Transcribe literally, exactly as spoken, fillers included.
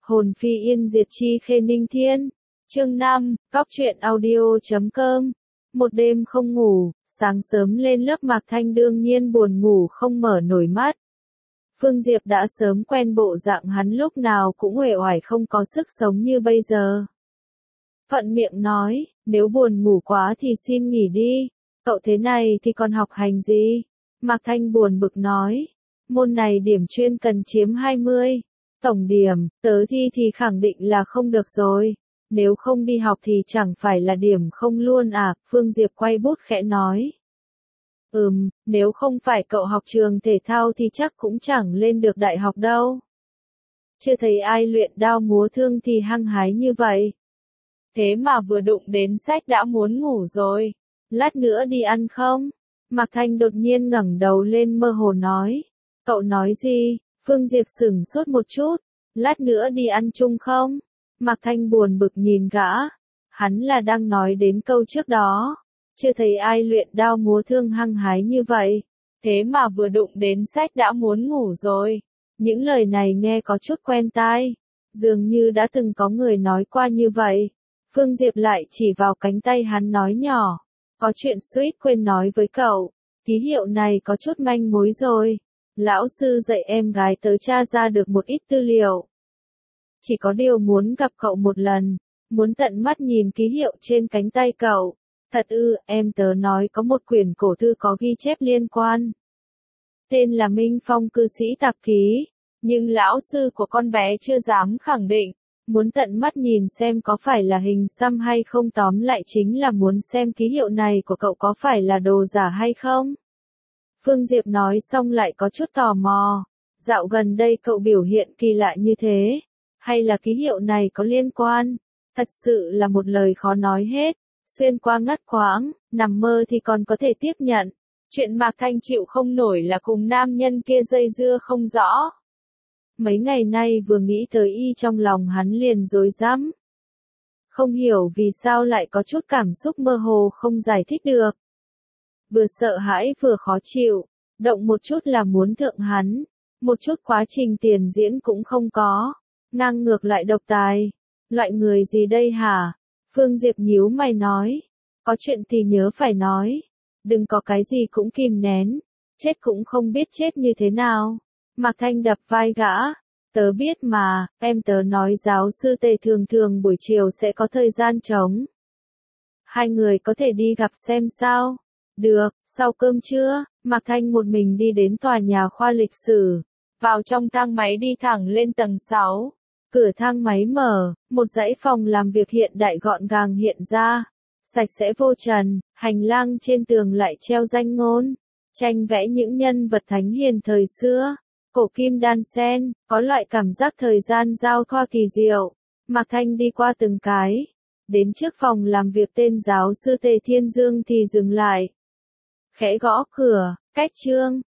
Hồn phi yên diệt chi khê ninh thiên. Chương năm, Góc truyện audio.com. Một đêm không ngủ, sáng sớm lên lớp Mạc Thanh đương nhiên buồn ngủ không mở nổi mắt. Phương Diệp đã sớm quen bộ dạng hắn lúc nào cũng uể oải không có sức sống như bây giờ. Thuận miệng nói, nếu buồn ngủ quá thì xin nghỉ đi, cậu thế này thì còn học hành gì? Mạc Thanh buồn bực nói, môn này điểm chuyên cần chiếm hai mươi. Tổng điểm, tớ thi thì khẳng định là không được rồi. Nếu không đi học thì chẳng phải là điểm không luôn à, Phương Diệp quay bút khẽ nói. Ừm, nếu không phải cậu học trường thể thao thì chắc cũng chẳng lên được đại học đâu. Chưa thấy ai luyện đao múa thương thì hăng hái như vậy. Thế mà vừa đụng đến sách đã muốn ngủ rồi. Lát nữa đi ăn không? Mạc Thanh đột nhiên ngẩng đầu lên mơ hồ nói. Cậu nói gì? Phương Diệp sửng sốt một chút. Lát nữa đi ăn chung không? Mạc Thanh buồn bực nhìn gã. Hắn là đang nói đến câu trước đó. Chưa thấy ai luyện đao múa thương hăng hái như vậy. Thế mà vừa đụng đến sách đã muốn ngủ rồi. Những lời này nghe có chút quen tai. Dường như đã từng có người nói qua như vậy. Phương Diệp lại chỉ vào cánh tay hắn nói nhỏ. Có chuyện suýt quên nói với cậu. Ký hiệu này có chút manh mối rồi. Lão sư dạy em gái tớ tra ra được một ít tư liệu. Chỉ có điều muốn gặp cậu một lần. Muốn tận mắt nhìn ký hiệu trên cánh tay cậu. Thật ư, em tớ nói có một quyển cổ thư có ghi chép liên quan. Tên là Minh Phong cư sĩ tạp ký. Nhưng lão sư của con bé chưa dám khẳng định. Muốn tận mắt nhìn xem có phải là hình xăm hay không, tóm lại chính là muốn xem ký hiệu này của cậu có phải là đồ giả hay không. Phương Diệp nói xong lại có chút tò mò. Dạo gần đây cậu biểu hiện kỳ lạ như thế. Hay là ký hiệu này có liên quan? Thật sự là một lời khó nói hết. Xuyên qua ngắt quãng, nằm mơ thì còn có thể tiếp nhận. Chuyện Mạc Thanh chịu không nổi là cùng nam nhân kia dây dưa không rõ. Mấy ngày nay vừa nghĩ tới y trong lòng hắn liền rối rắm. Không hiểu vì sao lại có chút cảm xúc mơ hồ không giải thích được. Vừa sợ hãi vừa khó chịu, động một chút là muốn thượng hắn, một chút quá trình tiền diễn cũng không có, ngang ngược lại độc tài. Loại người gì đây hả? Phương Diệp nhíu mày nói, có chuyện thì nhớ phải nói, đừng có cái gì cũng kìm nén, chết cũng không biết chết như thế nào. Mạc Thanh đập vai gã, tớ biết mà, em tớ nói giáo sư Tề thường thường buổi chiều sẽ có thời gian trống. Hai người có thể đi gặp xem sao? Được, sau cơm trưa, Mạc Thanh một mình đi đến tòa nhà khoa lịch sử, vào trong thang máy đi thẳng lên tầng sáu. Cửa thang máy mở, một dãy phòng làm việc hiện đại gọn gàng hiện ra, sạch sẽ vô trần, hành lang trên tường lại treo danh ngôn, tranh vẽ những nhân vật thánh hiền thời xưa. Cổ kim đan sen, có loại cảm giác thời gian giao thoa kỳ diệu. Mạc Thanh đi qua từng cái, đến trước phòng làm việc tên giáo sư Tề Thiên Dương thì dừng lại. Khẽ gõ cửa, cách trương,